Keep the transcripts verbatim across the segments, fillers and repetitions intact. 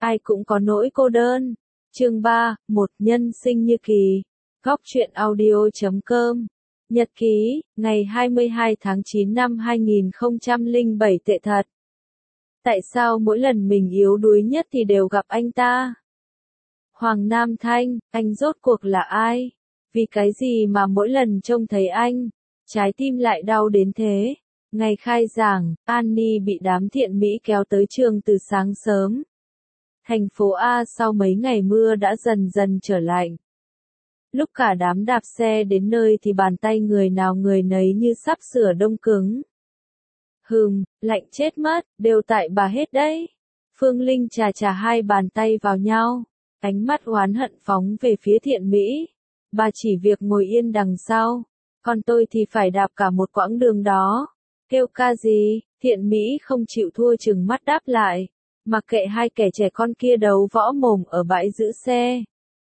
ai cũng có nỗi cô đơn. Chương ba, một nhân sinh như kỳ. Góc truyện audio chấm com. Nhật ký, ngày hai mươi hai tháng chín năm hai nghìn không trăm lẻ bảy tệ thật. Tại sao mỗi lần mình yếu đuối nhất thì đều gặp anh ta? Hoàng Nam Thanh, anh rốt cuộc là ai? Vì cái gì mà mỗi lần trông thấy anh, trái tim lại đau đến thế? Ngày khai giảng, Annie bị đám thiện mỹ kéo tới trường từ sáng sớm. Thành phố A sau mấy ngày mưa đã dần dần trở lạnh. Lúc cả đám đạp xe đến nơi thì bàn tay người nào người nấy như sắp sửa đông cứng. Hừm, lạnh chết mất, đều tại bà hết đấy. Phương Linh chà chà hai bàn tay vào nhau, ánh mắt oán hận phóng về phía thiện mỹ. Bà chỉ việc ngồi yên đằng sau, còn tôi thì phải đạp cả một quãng đường đó. Kêu ca gì, thiện mỹ không chịu thua chừng mắt đáp lại. Mặc kệ hai kẻ trẻ con kia đấu võ mồm ở bãi giữ xe.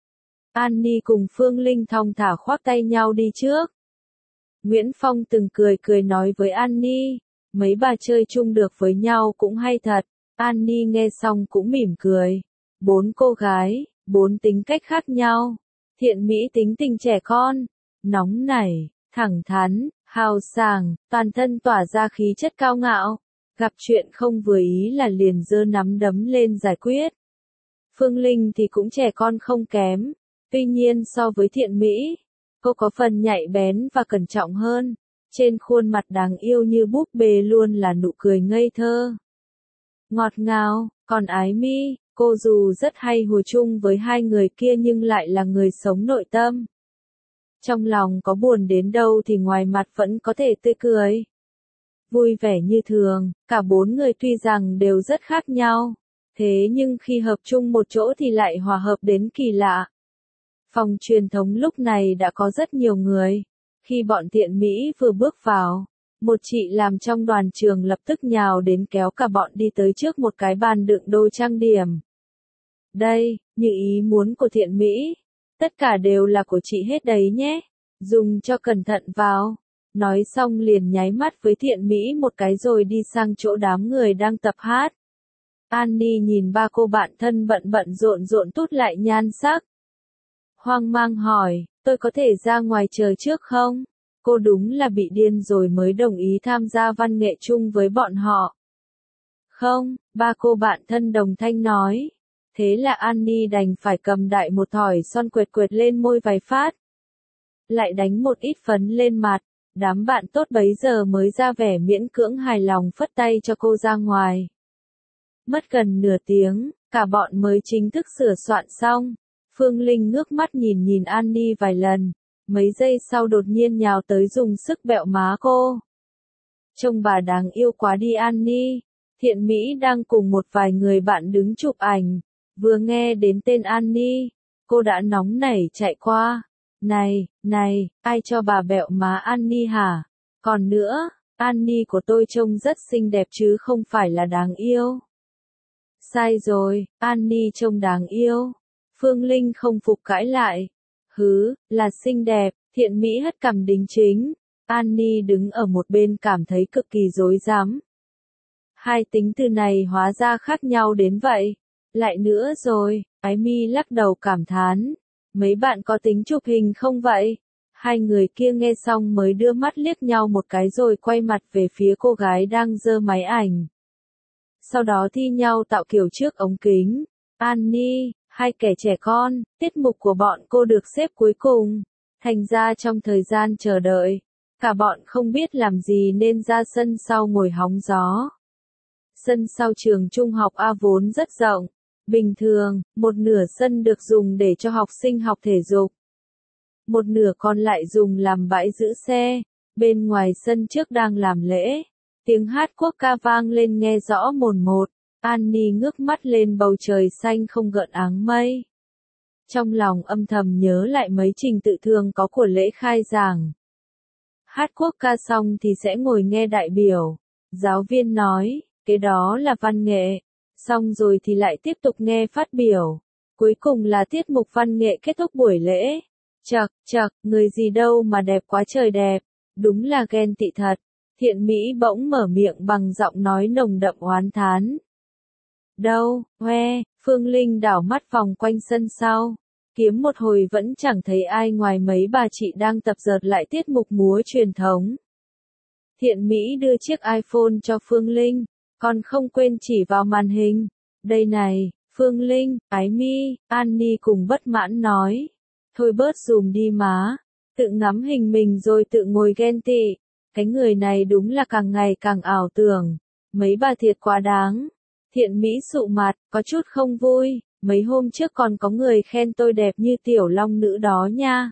Annie cùng Phương Linh thong thả khoác tay nhau đi trước. Nguyễn Phong từng cười cười nói với Annie, mấy bà chơi chung được với nhau cũng hay thật. Annie nghe xong cũng mỉm cười. Bốn cô gái, bốn tính cách khác nhau. Thiện mỹ tính tình trẻ con, nóng nảy, thẳng thắn, hào sảng, toàn thân tỏa ra khí chất cao ngạo. Gặp chuyện không vừa ý là liền giơ nắm đấm lên giải quyết. Phương Linh thì cũng trẻ con không kém. Tuy nhiên so với thiện mỹ, cô có phần nhạy bén và cẩn trọng hơn. Trên khuôn mặt đáng yêu như búp bê luôn là nụ cười ngây thơ. Ngọt ngào, còn Ái Mi, cô dù rất hay hùa chung với hai người kia nhưng lại là người sống nội tâm. Trong lòng có buồn đến đâu thì ngoài mặt vẫn có thể tươi cười. Vui vẻ như thường, cả bốn người tuy rằng đều rất khác nhau. Thế nhưng khi hợp chung một chỗ thì lại hòa hợp đến kỳ lạ. Phòng truyền thống lúc này đã có rất nhiều người. Khi bọn thiện mỹ vừa bước vào, một chị làm trong đoàn trường lập tức nhào đến kéo cả bọn đi tới trước một cái bàn đựng đồ trang điểm. Đây, như ý muốn của thiện mỹ. Tất cả đều là của chị hết đấy nhé. Dùng cho cẩn thận vào. Nói xong liền nháy mắt với thiện mỹ một cái rồi đi sang chỗ đám người đang tập hát. Annie nhìn ba cô bạn thân bận bận rộn rộn tút lại nhan sắc. Hoang mang hỏi, tôi có thể ra ngoài chờ trước không? Cô đúng là bị điên rồi mới đồng ý tham gia văn nghệ chung với bọn họ. Không, ba cô bạn thân đồng thanh nói. Thế là Annie đành phải cầm đại một thỏi son quệt quệt lên môi vài phát. Lại đánh một ít phấn lên mặt. Đám bạn tốt bấy giờ mới ra vẻ miễn cưỡng hài lòng phất tay cho cô ra ngoài. Mất gần nửa tiếng, cả bọn mới chính thức sửa soạn xong. Phương Linh ngước mắt nhìn nhìn Annie vài lần, mấy giây sau đột nhiên nhào tới dùng sức bẹo má cô. Trông bà đáng yêu quá đi Annie. Thiện mỹ đang cùng một vài người bạn đứng chụp ảnh, vừa nghe đến tên Annie, cô đã nóng nảy chạy qua. Này, này, ai cho bà bẹo má Annie hả? Còn nữa, Annie của tôi trông rất xinh đẹp chứ không phải là đáng yêu. Sai rồi, Annie trông đáng yêu. Phương Linh không phục cãi lại. Hứ, là xinh đẹp, thiện mỹ hất cằm đính chính. Annie đứng ở một bên cảm thấy cực kỳ rối rắm. Hai tính từ này hóa ra khác nhau đến vậy. Lại nữa rồi, Ái Mi lắc đầu cảm thán. Mấy bạn có tính chụp hình không vậy? Hai người kia nghe xong mới đưa mắt liếc nhau một cái rồi quay mặt về phía cô gái đang giơ máy ảnh. Sau đó thi nhau tạo kiểu trước ống kính. Annie, hai kẻ trẻ con, tiết mục của bọn cô được xếp cuối cùng. Thành ra trong thời gian chờ đợi, cả bọn không biết làm gì nên ra sân sau ngồi hóng gió. Sân sau trường trung học A vốn rất rộng. Bình thường, một nửa sân được dùng để cho học sinh học thể dục. Một nửa còn lại dùng làm bãi giữ xe. Bên ngoài sân trước đang làm lễ. Tiếng hát quốc ca vang lên nghe rõ mồn một. Annie ngước mắt lên bầu trời xanh không gợn áng mây. Trong lòng âm thầm nhớ lại mấy trình tự thường có của lễ khai giảng. Hát quốc ca xong thì sẽ ngồi nghe đại biểu. Giáo viên nói, cái đó là văn nghệ. Xong rồi thì lại tiếp tục nghe phát biểu. Cuối cùng là tiết mục văn nghệ kết thúc buổi lễ. Chậc, chậc, người gì đâu mà đẹp quá trời đẹp. Đúng là ghen tị thật. Thiện mỹ bỗng mở miệng bằng giọng nói nồng đậm oán thán. Đâu, hoe, Phương Linh đảo mắt vòng quanh sân sau. Kiếm một hồi vẫn chẳng thấy ai ngoài mấy bà chị đang tập dượt lại tiết mục múa truyền thống. Thiện Mỹ đưa chiếc iPhone cho Phương Linh, còn không quên chỉ vào màn hình. Đây này, Phương Linh, Ái Mi, Annie cùng bất mãn nói. Thôi bớt dùm đi má, tự ngắm hình mình rồi tự ngồi ghen tị. Cái người này đúng là càng ngày càng ảo tưởng. Mấy bà thiệt quá đáng. Thiện Mỹ sụ mặt, có chút không vui. Mấy hôm trước còn có người khen tôi đẹp như tiểu long nữ đó nha.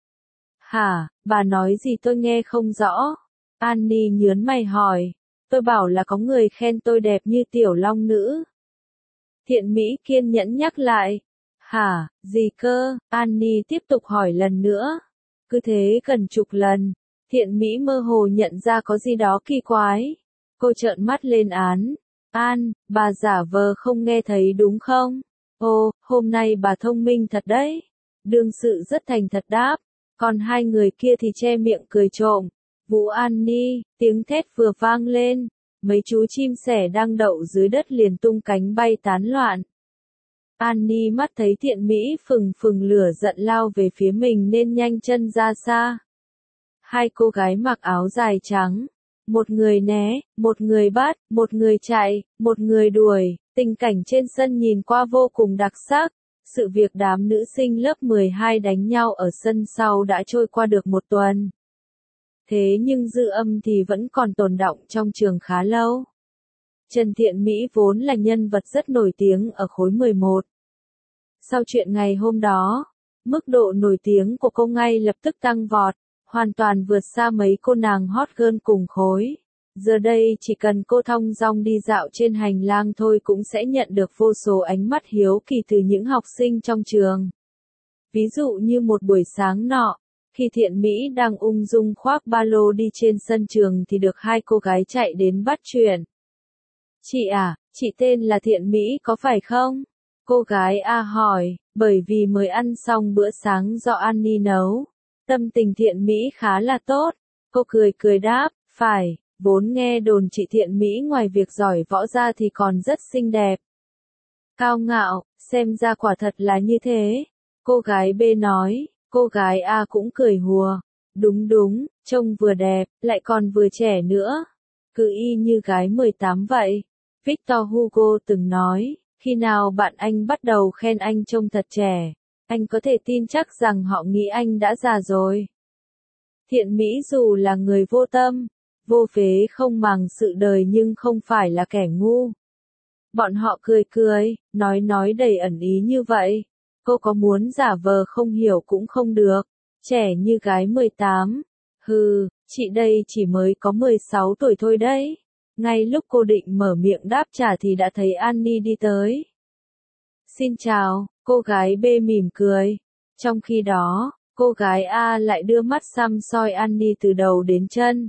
Hả, bà nói gì tôi nghe không rõ. Annie nhớn mày hỏi. Tôi bảo là có người khen tôi đẹp như tiểu long nữ. Thiện Mỹ kiên nhẫn nhắc lại. Hả, gì cơ? Annie tiếp tục hỏi lần nữa. Cứ thế gần chục lần. Thiện Mỹ mơ hồ nhận ra có gì đó kỳ quái. Cô trợn mắt lên án. An, bà giả vờ không nghe thấy đúng không? Ồ, hôm nay bà thông minh thật đấy. Đương sự rất thành thật đáp. Còn hai người kia thì che miệng cười trộm. Vũ Annie, tiếng thét vừa vang lên. Mấy chú chim sẻ đang đậu dưới đất liền tung cánh bay tán loạn. Annie mắt thấy Thiện Mỹ phừng phừng lửa giận lao về phía mình nên nhanh chân ra xa. Hai cô gái mặc áo dài trắng. Một người né, một người bắt, một người chạy, một người đuổi. Tình cảnh trên sân nhìn qua vô cùng đặc sắc. Sự việc đám nữ sinh lớp mười hai đánh nhau ở sân sau đã trôi qua được một tuần. Thế nhưng dư âm thì vẫn còn tồn đọng trong trường khá lâu. Trần Thiện Mỹ vốn là nhân vật rất nổi tiếng ở khối mười một. Sau chuyện ngày hôm đó, mức độ nổi tiếng của cô ngay lập tức tăng vọt, hoàn toàn vượt xa mấy cô nàng hot girl cùng khối. Giờ đây chỉ cần cô thong dong đi dạo trên hành lang thôi cũng sẽ nhận được vô số ánh mắt hiếu kỳ từ những học sinh trong trường. Ví dụ như một buổi sáng nọ, khi Thiện Mỹ đang ung dung khoác ba lô đi trên sân trường thì được hai cô gái chạy đến bắt chuyện. Chị à, chị tên là Thiện Mỹ có phải không? Cô gái A hỏi, bởi vì mới ăn xong bữa sáng do Annie nấu. Tâm tình Thiện Mỹ khá là tốt. Cô cười cười đáp, phải, vốn nghe đồn chị Thiện Mỹ ngoài việc giỏi võ ra thì còn rất xinh đẹp. Cao ngạo, xem ra quả thật là như thế. Cô gái B nói, cô gái A cũng cười hùa. Đúng đúng, trông vừa đẹp, lại còn vừa trẻ nữa. Cứ y như gái mười tám vậy. Victor Hugo từng nói, khi nào bạn anh bắt đầu khen anh trông thật trẻ, anh có thể tin chắc rằng họ nghĩ anh đã già rồi. Thiện Mỹ dù là người vô tâm, vô phế không màng sự đời nhưng không phải là kẻ ngu. Bọn họ cười cười, nói nói đầy ẩn ý như vậy. Cô có muốn giả vờ không hiểu cũng không được. Trẻ như gái mười tám. Hừ, chị đây chỉ mới có mười sáu tuổi thôi đấy. Ngay lúc cô định mở miệng đáp trả thì đã thấy Annie đi tới. Xin chào, cô gái B mỉm cười. Trong khi đó, cô gái A lại đưa mắt săm soi Annie từ đầu đến chân.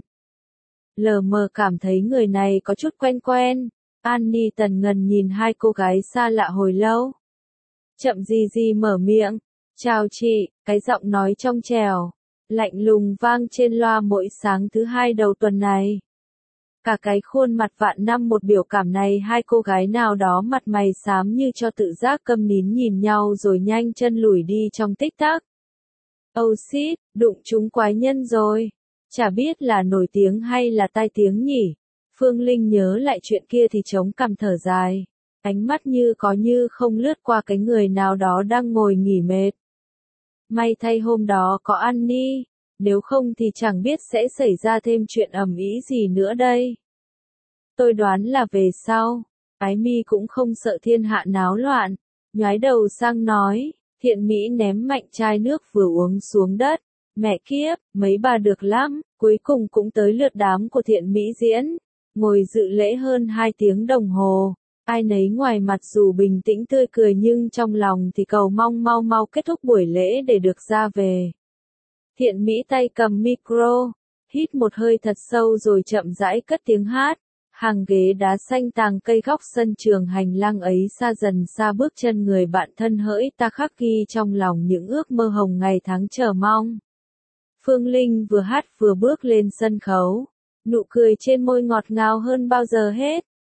Lờ mờ cảm thấy người này có chút quen quen. Annie tần ngần nhìn hai cô gái xa lạ hồi lâu. Chậm gì gì mở miệng. Chào chị, cái giọng nói trong trẻo, lạnh lùng vang trên loa mỗi sáng thứ hai đầu tuần này. Cả cái khuôn mặt vạn năm một biểu cảm này hai cô gái nào đó mặt mày xám như cho tự giác câm nín nhìn nhau rồi nhanh chân lủi đi trong tích tắc. Oh shit, đụng chúng quái nhân rồi. Chả biết là nổi tiếng hay là tai tiếng nhỉ. Phương Linh nhớ lại chuyện kia thì chống cằm thở dài. Ánh mắt như có như không lướt qua cái người nào đó đang ngồi nghỉ mệt. May thay hôm đó có Annie, nếu không thì chẳng biết sẽ xảy ra thêm chuyện ầm ĩ gì nữa đây. Tôi đoán là về sau, Ái Mi cũng không sợ thiên hạ náo loạn, nhoái đầu sang nói, Thiện Mỹ ném mạnh chai nước vừa uống xuống đất. Mẹ kiếp, mấy bà được lắm, cuối cùng cũng tới lượt đám của Thiện Mỹ diễn. Ngồi dự lễ hơn hai tiếng đồng hồ. Ai nấy ngoài mặt dù bình tĩnh tươi cười nhưng trong lòng thì cầu mong mau mau kết thúc buổi lễ để được ra về. Thiện Mỹ tay cầm micro, hít một hơi thật sâu rồi chậm rãi cất tiếng hát. Hàng ghế đá xanh tàng cây góc sân trường hành lang ấy xa dần xa bước chân người bạn thân hỡi ta khắc ghi trong lòng những ước mơ hồng ngày tháng chờ mong. Phương Linh vừa hát vừa bước lên sân khấu, nụ cười trên môi ngọt ngào hơn bao giờ hết.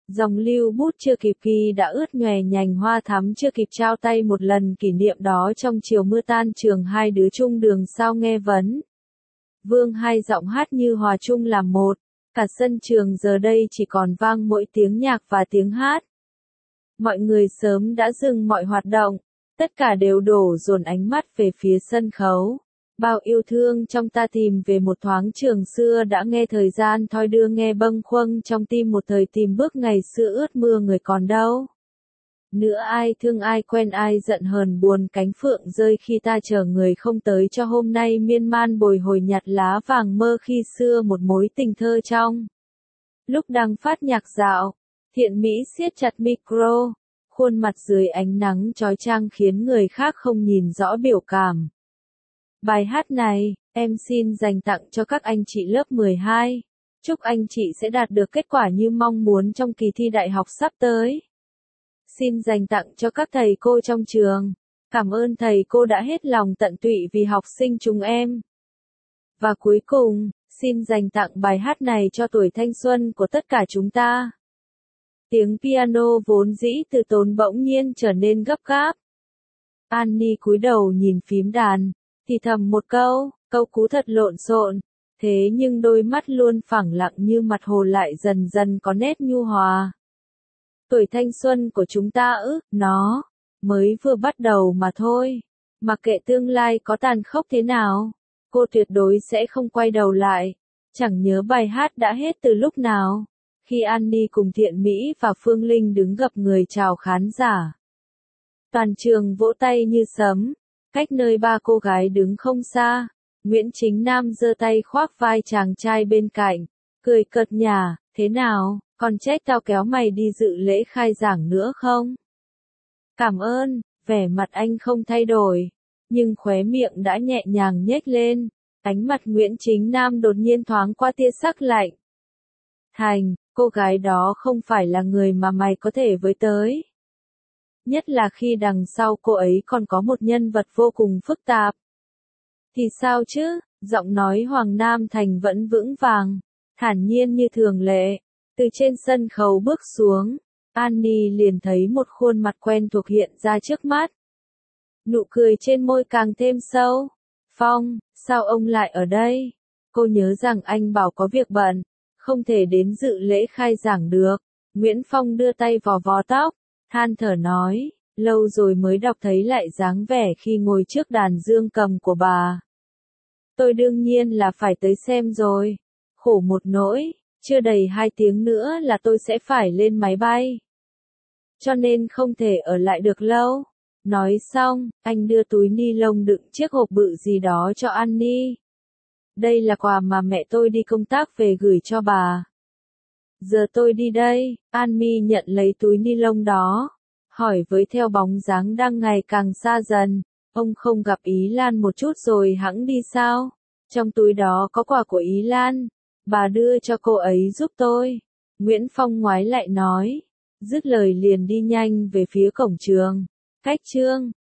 Dòng lưu bút chưa kịp ghi đã ướt nhòe nhành hoa thắm chưa kịp trao tay một lần kỷ niệm đó trong chiều mưa tan trường hai đứa chung đường sao nghe vấn. Vương hai giọng hát như hòa chung làm một, cả sân trường giờ đây chỉ còn vang mỗi tiếng nhạc và tiếng hát. Mọi người sớm đã dừng mọi hoạt động, tất cả đều đổ dồn ánh mắt về phía sân khấu. Bao yêu thương trong ta tìm về một thoáng trường xưa đã nghe thời gian thoi đưa nghe bâng khuâng trong tim một thời tìm bước ngày xưa ướt mưa người còn đâu. Nữa ai thương ai quen ai giận hờn buồn cánh phượng rơi khi ta chờ người không tới cho hôm nay miên man bồi hồi nhặt lá vàng mơ khi xưa một mối tình thơ trong. Lúc đang phát nhạc dạo, Thiện Mỹ siết chặt micro, khuôn mặt dưới ánh nắng chói chang khiến người khác không nhìn rõ biểu cảm. Bài hát này, em xin dành tặng cho các anh chị lớp mười hai. Chúc anh chị sẽ đạt được kết quả như mong muốn trong kỳ thi đại học sắp tới. Xin dành tặng cho các thầy cô trong trường. Cảm ơn thầy cô đã hết lòng tận tụy vì học sinh chúng em. Và cuối cùng, xin dành tặng bài hát này cho tuổi thanh xuân của tất cả chúng ta. Tiếng piano vốn dĩ từ tốn bỗng nhiên trở nên gấp gáp. Annie cúi đầu nhìn phím đàn, thì thầm một câu, câu cú thật lộn xộn, thế nhưng đôi mắt luôn phẳng lặng như mặt hồ lại dần dần có nét nhu hòa. Tuổi thanh xuân của chúng ta ư, nó mới vừa bắt đầu mà thôi. Mặc kệ tương lai có tàn khốc thế nào, cô tuyệt đối sẽ không quay đầu lại. Chẳng nhớ bài hát đã hết từ lúc nào, khi Annie cùng Thiện Mỹ và Phương Linh đứng gặp người chào khán giả. Toàn trường vỗ tay như sấm, cách nơi ba cô gái đứng không xa, Nguyễn Chính Nam giơ tay khoác vai chàng trai bên cạnh, cười cợt nhả, thế nào, còn trách tao kéo mày đi dự lễ khai giảng nữa không? Cảm ơn, vẻ mặt anh không thay đổi, nhưng khóe miệng đã nhẹ nhàng nhếch lên, ánh mặt Nguyễn Chính Nam đột nhiên thoáng qua tia sắc lạnh. Thành, cô gái đó không phải là người mà mày có thể với tới. Nhất là khi đằng sau cô ấy còn có một nhân vật vô cùng phức tạp. Thì sao chứ, giọng nói Hoàng Nam Thành vẫn vững vàng, thản nhiên như thường lệ. Từ trên sân khấu bước xuống, Annie liền thấy một khuôn mặt quen thuộc hiện ra trước mắt. Nụ cười trên môi càng thêm sâu. Phong, sao ông lại ở đây? Cô nhớ rằng anh bảo có việc bận, không thể đến dự lễ khai giảng được. Nguyễn Phong đưa tay vò vò tóc, than thở nói, lâu rồi mới đọc thấy lại dáng vẻ khi ngồi trước đàn dương cầm của bà. Tôi đương nhiên là phải tới xem rồi. Khổ một nỗi, chưa đầy hai tiếng nữa là tôi sẽ phải lên máy bay. Cho nên không thể ở lại được lâu. Nói xong, anh đưa túi ni lông đựng chiếc hộp bự gì đó cho Annie. Đây là quà mà mẹ tôi đi công tác về gửi cho bà. Giờ tôi đi đây, Annie nhận lấy túi ni lông đó, hỏi với theo bóng dáng đang ngày càng xa dần, ông không gặp Ý Lan một chút rồi hẵng đi sao? Trong túi đó có quà của Ý Lan, bà đưa cho cô ấy giúp tôi. Nguyễn Phong ngoái lại nói, dứt lời liền đi nhanh về phía cổng trường. Cách chương